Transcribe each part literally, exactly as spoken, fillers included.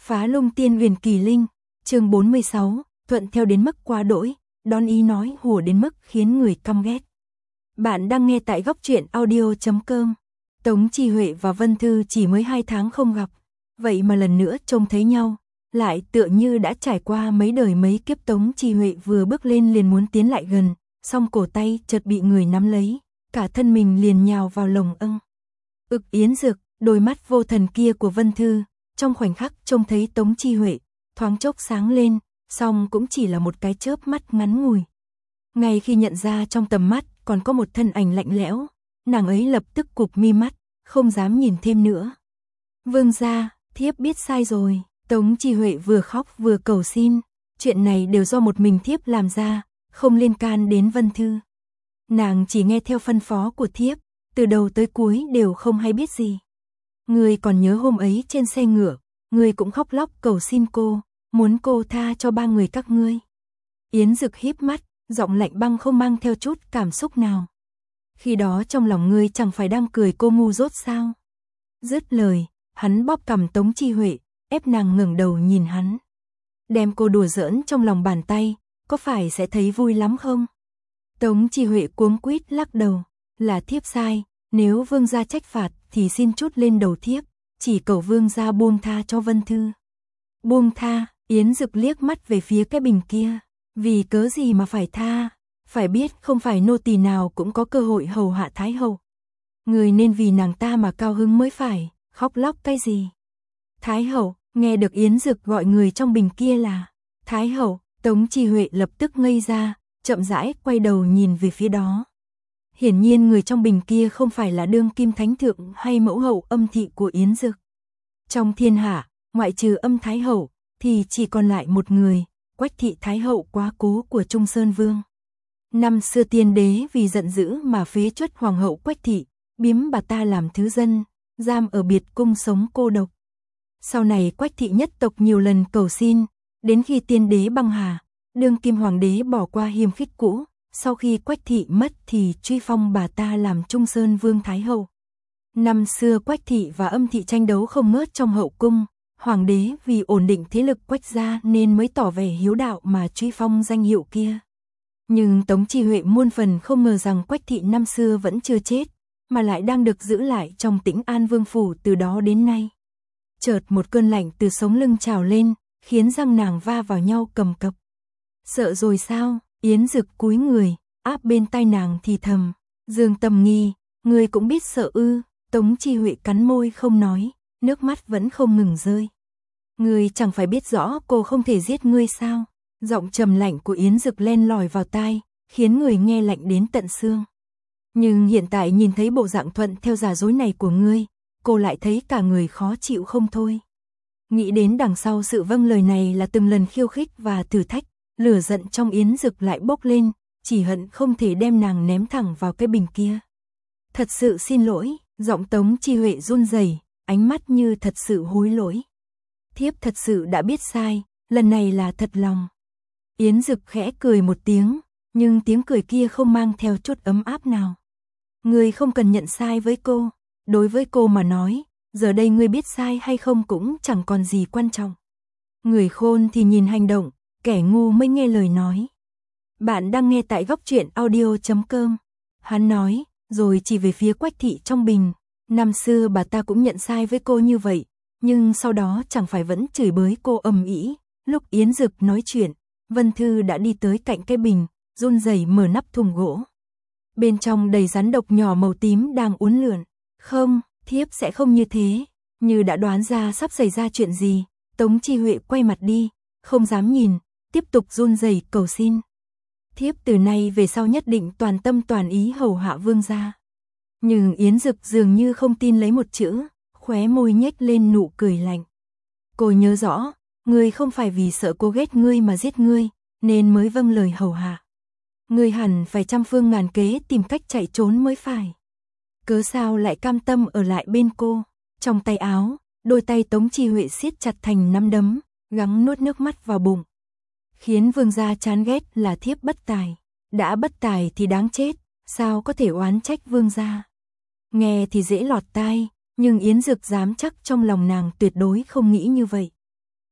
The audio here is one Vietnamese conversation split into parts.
Phá Lung Tiên Huyền Kỳ Linh, chương bốn mươi sáu, thuận theo đến mức quá đỗi, đón ý nói hùa đến mức khiến người căm ghét. Bạn đang nghe tại góc truyện audio chấm com. Tống Chi Huệ và Vân Thư chỉ mới hai tháng không gặp, vậy mà lần nữa trông thấy nhau, lại tựa như đã trải qua mấy đời mấy kiếp. Tống Chi Huệ vừa bước lên liền muốn tiến lại gần, song cổ tay chợt bị người nắm lấy, cả thân mình liền nhào vào lồng âng. Ực Yến Dực, đôi mắt vô thần kia của Vân Thư, trong khoảnh khắc trông thấy Tống Chi Huệ, thoáng chốc sáng lên, song cũng chỉ là một cái chớp mắt ngắn ngủi. Ngay khi nhận ra trong tầm mắt còn có một thân ảnh lạnh lẽo, nàng ấy lập tức cụp mi mắt, không dám nhìn thêm nữa. Vương gia, thiếp biết sai rồi. Tống Chi Huệ vừa khóc vừa cầu xin, chuyện này đều do một mình thiếp làm ra, không liên can đến Vân Thư. Nàng chỉ nghe theo phân phó của thiếp, từ đầu tới cuối đều không hay biết gì. Ngươi còn nhớ hôm ấy trên xe ngựa, ngươi cũng khóc lóc cầu xin cô, muốn cô tha cho ba người các ngươi. Yến Dực híp mắt, giọng lạnh băng không mang theo chút cảm xúc nào. Khi đó trong lòng ngươi chẳng phải đang cười cô ngu dốt sao? Dứt lời, hắn bóp cằm Tống Chi Huệ, ép nàng ngẩng đầu nhìn hắn. Đem cô đùa giỡn trong lòng bàn tay, có phải sẽ thấy vui lắm không? Tống Chi Huệ cuống quýt lắc đầu, là thiếp sai, nếu vương gia trách phạt thì xin chút lên đầu thiếp, chỉ cầu vương gia buông tha cho Vân Thư. Buông tha? Yến Dực liếc mắt về phía cái bình kia, vì cớ gì mà phải tha? Phải biết không phải nô tỳ nào cũng có cơ hội hầu hạ thái hậu. Người nên vì nàng ta mà cao hứng mới phải, khóc lóc cái gì? Thái hậu, nghe được Yến Dực gọi người trong bình kia là Thái hậu, Tống Chi Huệ lập tức ngây ra, chậm rãi quay đầu nhìn về phía đó. Hiển nhiên người trong bình kia không phải là đương kim thánh thượng hay mẫu hậu Âm thị của Yến Dực. Trong thiên hạ, ngoại trừ Âm Thái hậu, thì chỉ còn lại một người, Quách thị Thái hậu quá cố của Trung Sơn Vương. Năm xưa tiên đế vì giận dữ mà phế truất hoàng hậu Quách thị, biếm bà ta làm thứ dân, giam ở biệt cung sống cô độc. Sau này Quách thị nhất tộc nhiều lần cầu xin, đến khi tiên đế băng hà, đương kim hoàng đế bỏ qua hiềm khích cũ, sau khi Quách thị mất thì truy phong bà ta làm Trung Sơn Vương Thái hậu. Năm xưa Quách thị và Âm thị tranh đấu không ngớt trong hậu cung, hoàng đế vì ổn định thế lực Quách gia nên mới tỏ vẻ hiếu đạo mà truy phong danh hiệu kia. Nhưng Tống Chi Huệ muôn phần không ngờ rằng Quách thị năm xưa vẫn chưa chết, mà lại đang được giữ lại trong Tĩnh An Vương phủ từ đó đến nay. Chợt một cơn lạnh từ sống lưng trào lên, khiến răng nàng va vào nhau cầm cập. Sợ rồi sao? Yến Dực cúi người, áp bên tai nàng thì thầm, Dương Tâm Nghi, ngươi cũng biết sợ ư? Tống Chi Huệ cắn môi không nói, nước mắt vẫn không ngừng rơi. Ngươi chẳng phải biết rõ cô không thể giết ngươi sao? Giọng trầm lạnh của Yến Dực len lỏi vào tai, khiến người nghe lạnh đến tận xương. Nhưng hiện tại nhìn thấy bộ dạng thuận theo giả dối này của ngươi, cô lại thấy cả người khó chịu không thôi. Nghĩ đến đằng sau sự vâng lời này là từng lần khiêu khích và thử thách, lửa giận trong Yến Dực lại bốc lên, chỉ hận không thể đem nàng ném thẳng vào cái bình kia. Thật sự xin lỗi, giọng Tống Chi Huệ run rẩy, ánh mắt như thật sự hối lỗi. Thiếp thật sự đã biết sai, lần này là thật lòng. Yến Dực khẽ cười một tiếng, nhưng tiếng cười kia không mang theo chút ấm áp nào. Ngươi không cần nhận sai với cô, đối với cô mà nói, giờ đây ngươi biết sai hay không cũng chẳng còn gì quan trọng. Người khôn thì nhìn hành động, kẻ ngu mới nghe lời nói. Bạn đang nghe tại góc truyện audio chấm com. Hắn nói, rồi chỉ về phía Quách thị trong bình. Năm xưa bà ta cũng nhận sai với cô như vậy, nhưng sau đó chẳng phải vẫn chửi bới cô ầm ĩ. Lúc Yến Dực nói chuyện, Vân Thư đã đi tới cạnh cái bình, run rẩy mở nắp thùng gỗ. Bên trong đầy rắn độc nhỏ màu tím đang uốn lượn. Không, thiếp sẽ không như thế. Như đã đoán ra sắp xảy ra chuyện gì, Tống Chi Huệ quay mặt đi, không dám nhìn, tiếp tục run rẩy cầu xin. Thiếp từ nay về sau nhất định toàn tâm toàn ý hầu hạ vương gia. Nhưng Yến Dực dường như không tin lấy một chữ, khóe môi nhếch lên nụ cười lạnh. Cô nhớ rõ, ngươi không phải vì sợ cô ghét ngươi mà giết ngươi, nên mới vâng lời hầu hạ. Ngươi hẳn phải trăm phương ngàn kế tìm cách chạy trốn mới phải. Cớ sao lại cam tâm ở lại bên cô? Trong tay áo, đôi tay Tống Chi Huệ siết chặt thành nắm đấm, gắng nuốt nước mắt vào bụng. Khiến vương gia chán ghét là thiếp bất tài. Đã bất tài thì đáng chết, sao có thể oán trách vương gia? Nghe thì dễ lọt tai, nhưng Yến Dực dám chắc trong lòng nàng tuyệt đối không nghĩ như vậy.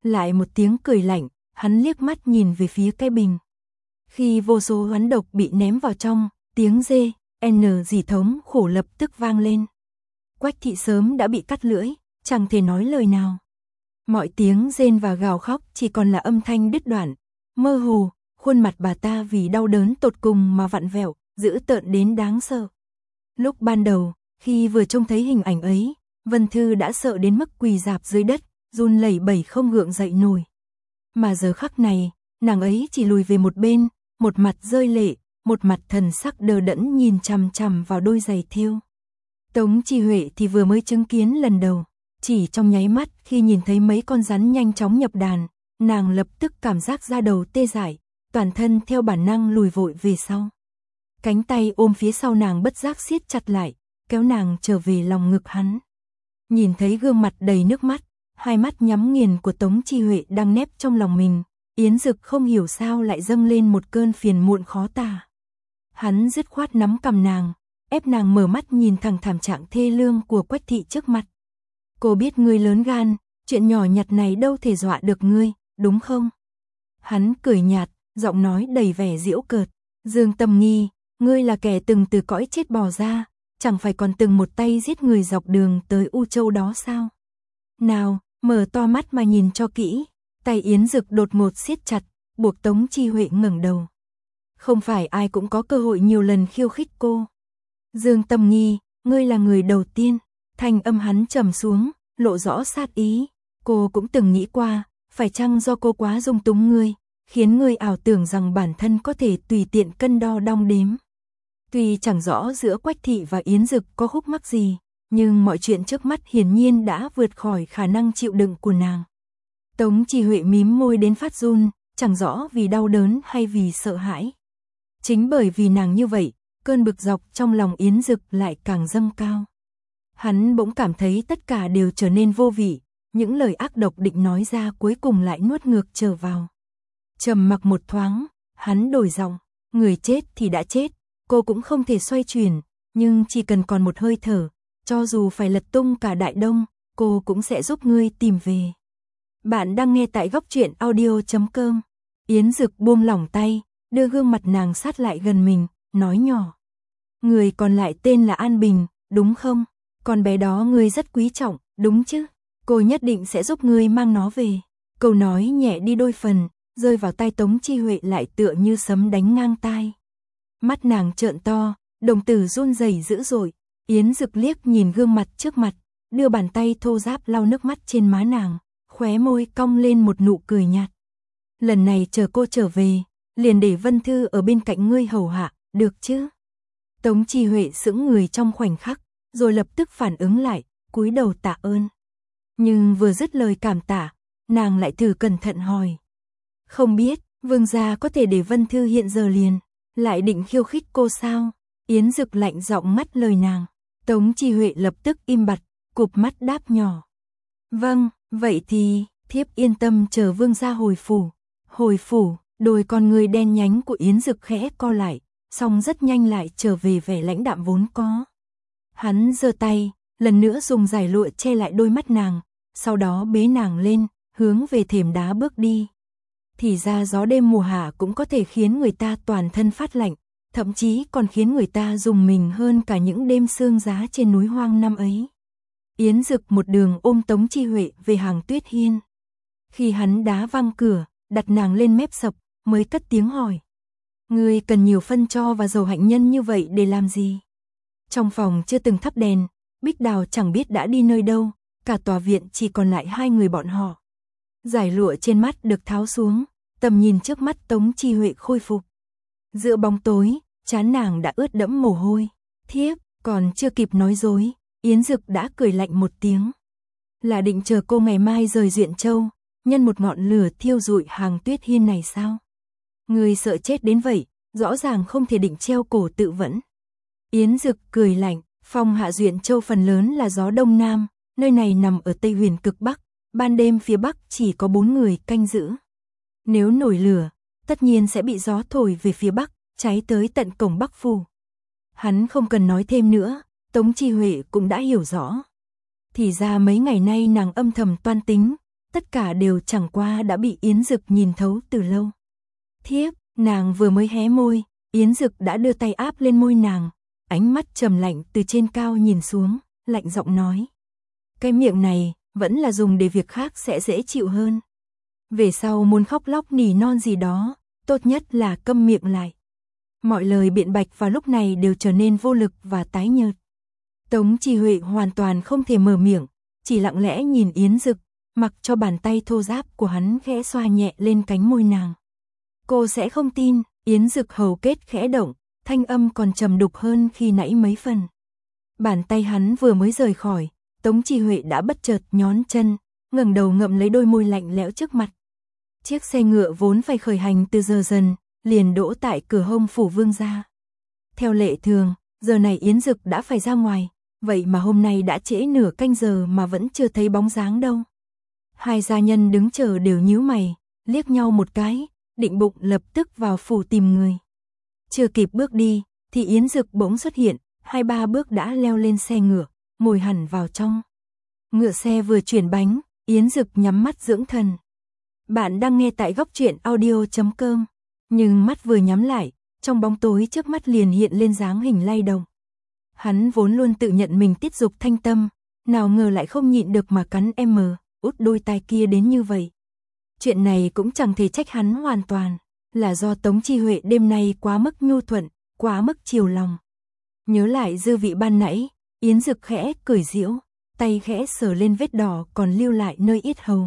Lại một tiếng cười lạnh, hắn liếc mắt nhìn về phía cái bình. Khi vô số oán độc bị ném vào trong, tiếng dê, n dì thống khổ lập tức vang lên. Quách thị sớm đã bị cắt lưỡi, chẳng thể nói lời nào. Mọi tiếng rên và gào khóc chỉ còn là âm thanh đứt đoạn, mơ hồ, khuôn mặt bà ta vì đau đớn tột cùng mà vặn vẹo, dữ tợn đến đáng sợ. Lúc ban đầu, khi vừa trông thấy hình ảnh ấy, Vân Thư đã sợ đến mức quỳ rạp dưới đất, run lẩy bẩy không gượng dậy nổi. Mà giờ khắc này, nàng ấy chỉ lùi về một bên, một mặt rơi lệ, một mặt thần sắc đờ đẫn nhìn chằm chằm vào đôi giày thêu. Tống Chi Huệ thì vừa mới chứng kiến lần đầu, chỉ trong nháy mắt khi nhìn thấy mấy con rắn nhanh chóng nhập đàn, nàng lập tức cảm giác da đầu tê dại, toàn thân theo bản năng lùi vội về sau. Cánh tay ôm phía sau nàng bất giác siết chặt lại, kéo nàng trở về lòng ngực hắn. Nhìn thấy gương mặt đầy nước mắt, hai mắt nhắm nghiền của Tống Chi Huệ đang nép trong lòng mình, Yến Dực không hiểu sao lại dâng lên một cơn phiền muộn khó tả. Hắn dứt khoát nắm cầm nàng, ép nàng mở mắt nhìn thẳng thảm trạng thê lương của Quách thị trước mặt. Cô biết ngươi lớn gan, chuyện nhỏ nhặt này đâu thể dọa được ngươi, đúng không? Hắn cười nhạt, giọng nói đầy vẻ giễu cợt. Dương Tâm Nghi, ngươi là kẻ từng từ cõi chết bò ra, chẳng phải còn từng một tay giết người dọc đường tới U Châu đó sao? Nào, mở to mắt mà nhìn cho kỹ. Tay Yến Dực đột ngột siết chặt, buộc Tống Chi Huệ ngẩng đầu. Không phải ai cũng có cơ hội nhiều lần khiêu khích cô. Dương Tâm Nghi, ngươi là người đầu tiên. Thanh âm hắn trầm xuống, lộ rõ sát ý. Cô cũng từng nghĩ qua, phải chăng do cô quá dung túng ngươi, khiến ngươi ảo tưởng rằng bản thân có thể tùy tiện cân đo đong đếm. Tuy chẳng rõ giữa Quách thị và Yến Dực có khúc mắc gì, nhưng mọi chuyện trước mắt hiển nhiên đã vượt khỏi khả năng chịu đựng của nàng. Tống Chi Huệ mím môi đến phát run, chẳng rõ vì đau đớn hay vì sợ hãi. Chính bởi vì nàng như vậy, cơn bực dọc trong lòng Yến Dực lại càng dâng cao. Hắn bỗng cảm thấy tất cả đều trở nên vô vị, những lời ác độc định nói ra cuối cùng lại nuốt ngược trở vào. Trầm mặc một thoáng, hắn đổi giọng, người chết thì đã chết, cô cũng không thể xoay chuyển, nhưng chỉ cần còn một hơi thở, cho dù phải lật tung cả Đại Đông, cô cũng sẽ giúp ngươi tìm về. Bạn đang nghe tại góc truyện audio chấm com. Yến Dực buông lỏng tay, đưa gương mặt nàng sát lại gần mình, nói nhỏ. Người còn lại tên là An Bình, đúng không? Con bé đó ngươi rất quý trọng, đúng chứ? Cô nhất định sẽ giúp ngươi mang nó về. Câu nói nhẹ đi đôi phần, rơi vào tai Tống Chi Huệ lại tựa như sấm đánh ngang tai. Mắt nàng trợn to, đồng tử run rẩy dữ dội. Yến Dực liếc nhìn gương mặt trước mặt, đưa bàn tay thô ráp lau nước mắt trên má nàng, khóe môi cong lên một nụ cười nhạt. Lần này chờ cô trở về, liền để Vân Thư ở bên cạnh ngươi hầu hạ, được chứ? Tống Chi Huệ sững người trong khoảnh khắc, rồi lập tức phản ứng lại, cúi đầu tạ ơn. Nhưng vừa dứt lời cảm tạ, nàng lại thử cẩn thận hỏi. Không biết, vương gia có thể để Vân Thư hiện giờ liền, lại định khiêu khích cô sao? Yến Dực lạnh giọng ngắt lời nàng. Tống Chi Huệ lập tức im bặt, cụp mắt đáp nhỏ. Vâng, vậy thì, thiếp yên tâm chờ vương gia hồi phủ. Hồi phủ, đôi con người đen nhánh của Yến Dực khẽ co lại, song rất nhanh lại trở về vẻ lãnh đạm vốn có. Hắn giơ tay, lần nữa dùng giải lụa che lại đôi mắt nàng, sau đó bế nàng lên, hướng về thềm đá bước đi. Thì ra gió đêm mùa hạ cũng có thể khiến người ta toàn thân phát lạnh, thậm chí còn khiến người ta rùng mình hơn cả những đêm sương giá trên núi hoang năm ấy. Yến Dực một đường ôm Tống Chi Huệ về hàng Tuyết Hiên. Khi hắn đá văng cửa, đặt nàng lên mép sập, mới cất tiếng hỏi. Ngươi cần nhiều phân cho và dầu hạnh nhân như vậy để làm gì? Trong phòng chưa từng thắp đèn, Bích Đào chẳng biết đã đi nơi đâu, cả tòa viện chỉ còn lại hai người bọn họ. Giải lụa trên mắt được tháo xuống, tầm nhìn trước mắt Tống Chi Huệ khôi phục. Giữa bóng tối, trán nàng đã ướt đẫm mồ hôi. Thiếp, còn chưa kịp nói dối, Yến Dực đã cười lạnh một tiếng. Là định chờ cô ngày mai rời Duyện Châu, nhân một ngọn lửa thiêu rụi hàng Tuyết Hiên này sao? Người sợ chết đến vậy, rõ ràng không thể định treo cổ tự vẫn. Yến Dực cười lạnh, phong hạ Duyện Châu phần lớn là gió đông nam, nơi này nằm ở Tây Huyền cực Bắc, ban đêm phía Bắc chỉ có bốn người canh giữ. Nếu nổi lửa, tất nhiên sẽ bị gió thổi về phía Bắc, cháy tới tận cổng Bắc phủ. Hắn không cần nói thêm nữa, Tống Chi Huệ cũng đã hiểu rõ. Thì ra mấy ngày nay nàng âm thầm toan tính, tất cả đều chẳng qua đã bị Yến Dực nhìn thấu từ lâu. Thiếp, nàng vừa mới hé môi, Yến Dực đã đưa tay áp lên môi nàng, ánh mắt trầm lạnh từ trên cao nhìn xuống, lạnh giọng nói. Cái miệng này, vẫn là dùng để việc khác sẽ dễ chịu hơn. Về sau muốn khóc lóc nỉ non gì đó, tốt nhất là câm miệng lại. Mọi lời biện bạch vào lúc này đều trở nên vô lực và tái nhợt. Tống Chi Huệ hoàn toàn không thể mở miệng, chỉ lặng lẽ nhìn Yến Dực, mặc cho bàn tay thô ráp của hắn khẽ xoa nhẹ lên cánh môi nàng. Cô sẽ không tin, Yến Dực hầu kết khẽ động, thanh âm còn trầm đục hơn khi nãy mấy phần. Bàn tay hắn vừa mới rời khỏi, Tống Chi Huệ đã bất chợt nhón chân, ngẩng đầu ngậm lấy đôi môi lạnh lẽo trước mặt. Chiếc xe ngựa vốn phải khởi hành từ giờ dần, liền đỗ tại cửa hông phủ vương gia. Theo lệ thường, giờ này Yến Dực đã phải ra ngoài, vậy mà hôm nay đã trễ nửa canh giờ mà vẫn chưa thấy bóng dáng đâu. Hai gia nhân đứng chờ đều nhíu mày, liếc nhau một cái, định bụng lập tức vào phủ tìm người. Chưa kịp bước đi, thì Yến Dực bỗng xuất hiện, hai ba bước đã leo lên xe ngựa, ngồi hẳn vào trong. Ngựa xe vừa chuyển bánh, Yến Dực nhắm mắt dưỡng thần. Bạn đang nghe tại góc truyện audio chấm com, nhưng mắt vừa nhắm lại, trong bóng tối trước mắt liền hiện lên dáng hình lay động. Hắn vốn luôn tự nhận mình tiết dục thanh tâm, nào ngờ lại không nhịn được mà cắn em mờ, út đôi tai kia đến như vậy. Chuyện này cũng chẳng thể trách hắn hoàn toàn, là do Tống Chi Huệ đêm nay quá mức nhu thuận, quá mức chiều lòng. Nhớ lại dư vị ban nãy, Yến Dực khẽ cười giễu, tay khẽ sờ lên vết đỏ còn lưu lại nơi yết hầu.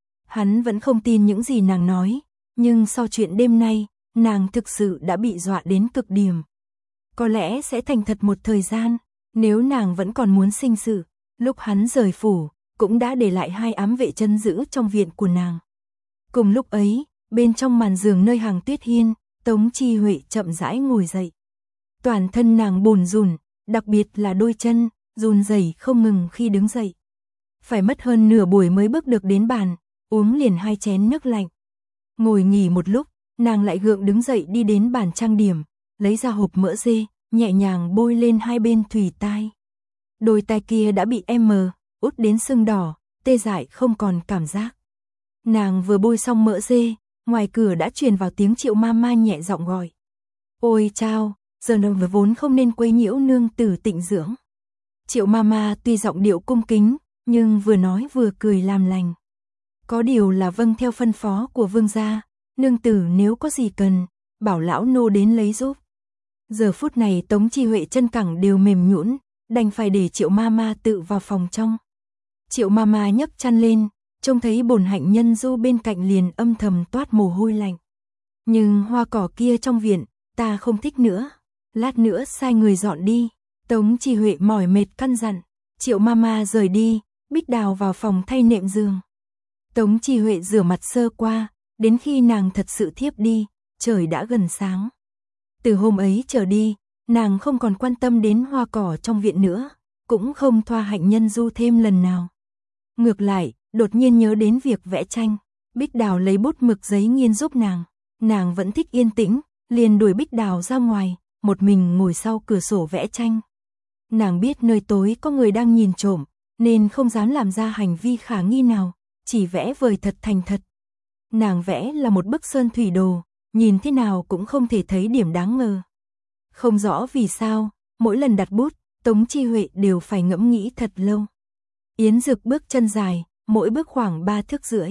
Hắn vẫn không tin những gì nàng nói, nhưng sau chuyện đêm nay, nàng thực sự đã bị dọa đến cực điểm. Có lẽ sẽ thành thật một thời gian, nếu nàng vẫn còn muốn sinh sự, lúc hắn rời phủ, cũng đã để lại hai ám vệ trấn giữ trong viện của nàng. Cùng lúc ấy, bên trong màn giường nơi hàng tuyết hiên, Tống Chi Huệ chậm rãi ngồi dậy. Toàn thân nàng bùn rùn, đặc biệt là đôi chân, run rẩy không ngừng khi đứng dậy. Phải mất hơn nửa buổi mới bước được đến bàn, uống liền hai chén nước lạnh. Ngồi nghỉ một lúc, nàng lại gượng đứng dậy đi đến bàn trang điểm, lấy ra hộp mỡ dê, nhẹ nhàng bôi lên hai bên thùy tai. Đôi tai kia đã bị em mờ, út đến sưng đỏ, tê dại không còn cảm giác. Nàng vừa bôi xong mỡ dê, ngoài cửa đã truyền vào tiếng Triệu Mama nhẹ giọng gọi. Ôi chao, giờ nàng vốn không nên quấy nhiễu nương tử tịnh dưỡng. Triệu Mama tuy giọng điệu cung kính, nhưng vừa nói vừa cười làm lành. Có điều là vâng theo phân phó của vương gia, nương tử nếu có gì cần, bảo lão nô đến lấy giúp. Giờ phút này Tống Chi Huệ chân cẳng đều mềm nhũn, đành phải để Triệu Mama tự vào phòng trong. Triệu Mama nhấc chăn lên, trông thấy bổn hạnh nhân Du bên cạnh liền âm thầm toát mồ hôi lạnh. Nhưng hoa cỏ kia trong viện, ta không thích nữa, lát nữa sai người dọn đi. Tống Chi Huệ mỏi mệt căn dặn. Triệu Mama rời đi, Bích Đào vào phòng thay nệm giường. Tống Chi Huệ rửa mặt sơ qua, đến khi nàng thật sự thiếp đi, trời đã gần sáng. Từ hôm ấy trở đi, nàng không còn quan tâm đến hoa cỏ trong viện nữa, cũng không thoa hạnh nhân Du thêm lần nào. Ngược lại, đột nhiên nhớ đến việc vẽ tranh, Bích Đào lấy bút mực giấy nghiên giúp nàng. Nàng vẫn thích yên tĩnh, liền đuổi Bích Đào ra ngoài, một mình ngồi sau cửa sổ vẽ tranh. Nàng biết nơi tối có người đang nhìn trộm, nên không dám làm ra hành vi khả nghi nào, chỉ vẽ vời thật thành thật. Nàng vẽ là một bức sơn thủy đồ, nhìn thế nào cũng không thể thấy điểm đáng ngờ. Không rõ vì sao, mỗi lần đặt bút, Tống Chi Huệ đều phải ngẫm nghĩ thật lâu. Yến Dực bước chân dài, mỗi bước khoảng ba thước rưỡi.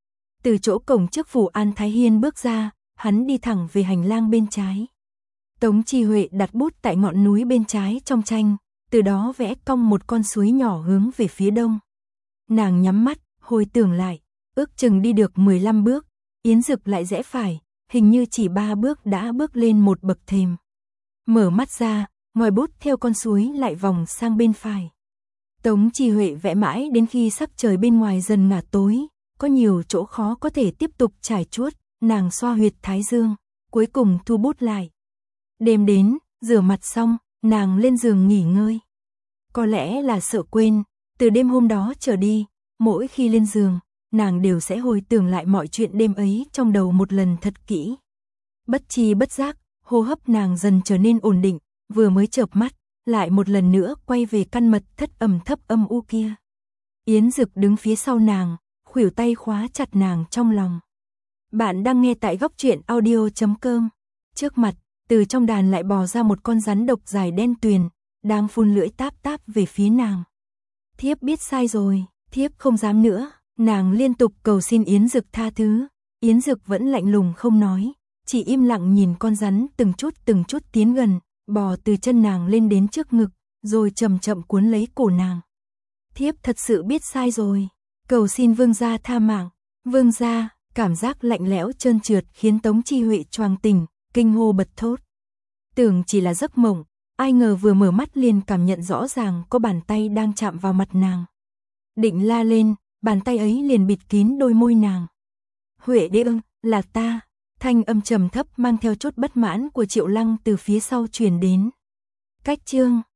Từ chỗ cổng trước phủ An Thái Hiên bước ra, hắn đi thẳng về hành lang bên trái. Tống Chi Huệ đặt bút tại ngọn núi bên trái trong tranh, từ đó vẽ cong một con suối nhỏ hướng về phía đông. Nàng nhắm mắt, hồi tưởng lại, ước chừng đi được mười lăm bước, Yến Dực lại rẽ phải, hình như chỉ ba bước đã bước lên một bậc thềm. Mở mắt ra, ngòi bút theo con suối lại vòng sang bên phải. Tống Chi Huệ vẽ mãi đến khi sắc trời bên ngoài dần ngả tối, có nhiều chỗ khó có thể tiếp tục trải chuốt, nàng xoa huyệt thái dương, cuối cùng thu bút lại. Đêm đến, rửa mặt xong, nàng lên giường nghỉ ngơi. Có lẽ là sợ quên, từ đêm hôm đó trở đi, mỗi khi lên giường, nàng đều sẽ hồi tưởng lại mọi chuyện đêm ấy trong đầu một lần thật kỹ. Bất chi bất giác, hô hấp nàng dần trở nên ổn định, vừa mới chợp mắt, lại một lần nữa quay về căn mật thất ẩm thấp âm u kia. Yến Dực đứng phía sau nàng, khuỷu tay khóa chặt nàng trong lòng. Bạn đang nghe tại góc truyện audio chấm com. Trước mặt, từ trong đàn lại bò ra một con rắn độc dài đen tuyền, đang phun lưỡi táp táp về phía nàng. Thiếp biết sai rồi, thiếp không dám nữa, nàng liên tục cầu xin Yến Dực tha thứ. Yến Dực vẫn lạnh lùng không nói, chỉ im lặng nhìn con rắn từng chút từng chút tiến gần, bò từ chân nàng lên đến trước ngực, rồi chậm chậm cuốn lấy cổ nàng. Thiếp thật sự biết sai rồi, cầu xin vương gia tha mạng. Vương gia, cảm giác lạnh lẽo trơn trượt khiến Tống Chi Huệ choàng tỉnh, kinh hô bật thốt. Tưởng chỉ là giấc mộng, ai ngờ vừa mở mắt liền cảm nhận rõ ràng có bàn tay đang chạm vào mặt nàng. Định la lên, bàn tay ấy liền bịt kín đôi môi nàng. Huệ đế ưng, là ta. Thanh âm trầm thấp mang theo chút bất mãn của Triệu Lăng từ phía sau truyền đến. Cách chương,